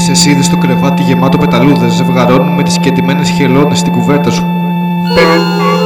Εσύ είδες το κρεβάτι γεμάτο πεταλούδες, ζευγαρώνουν με τις κεντυμένες χελώνες στην κουβέρτα σου.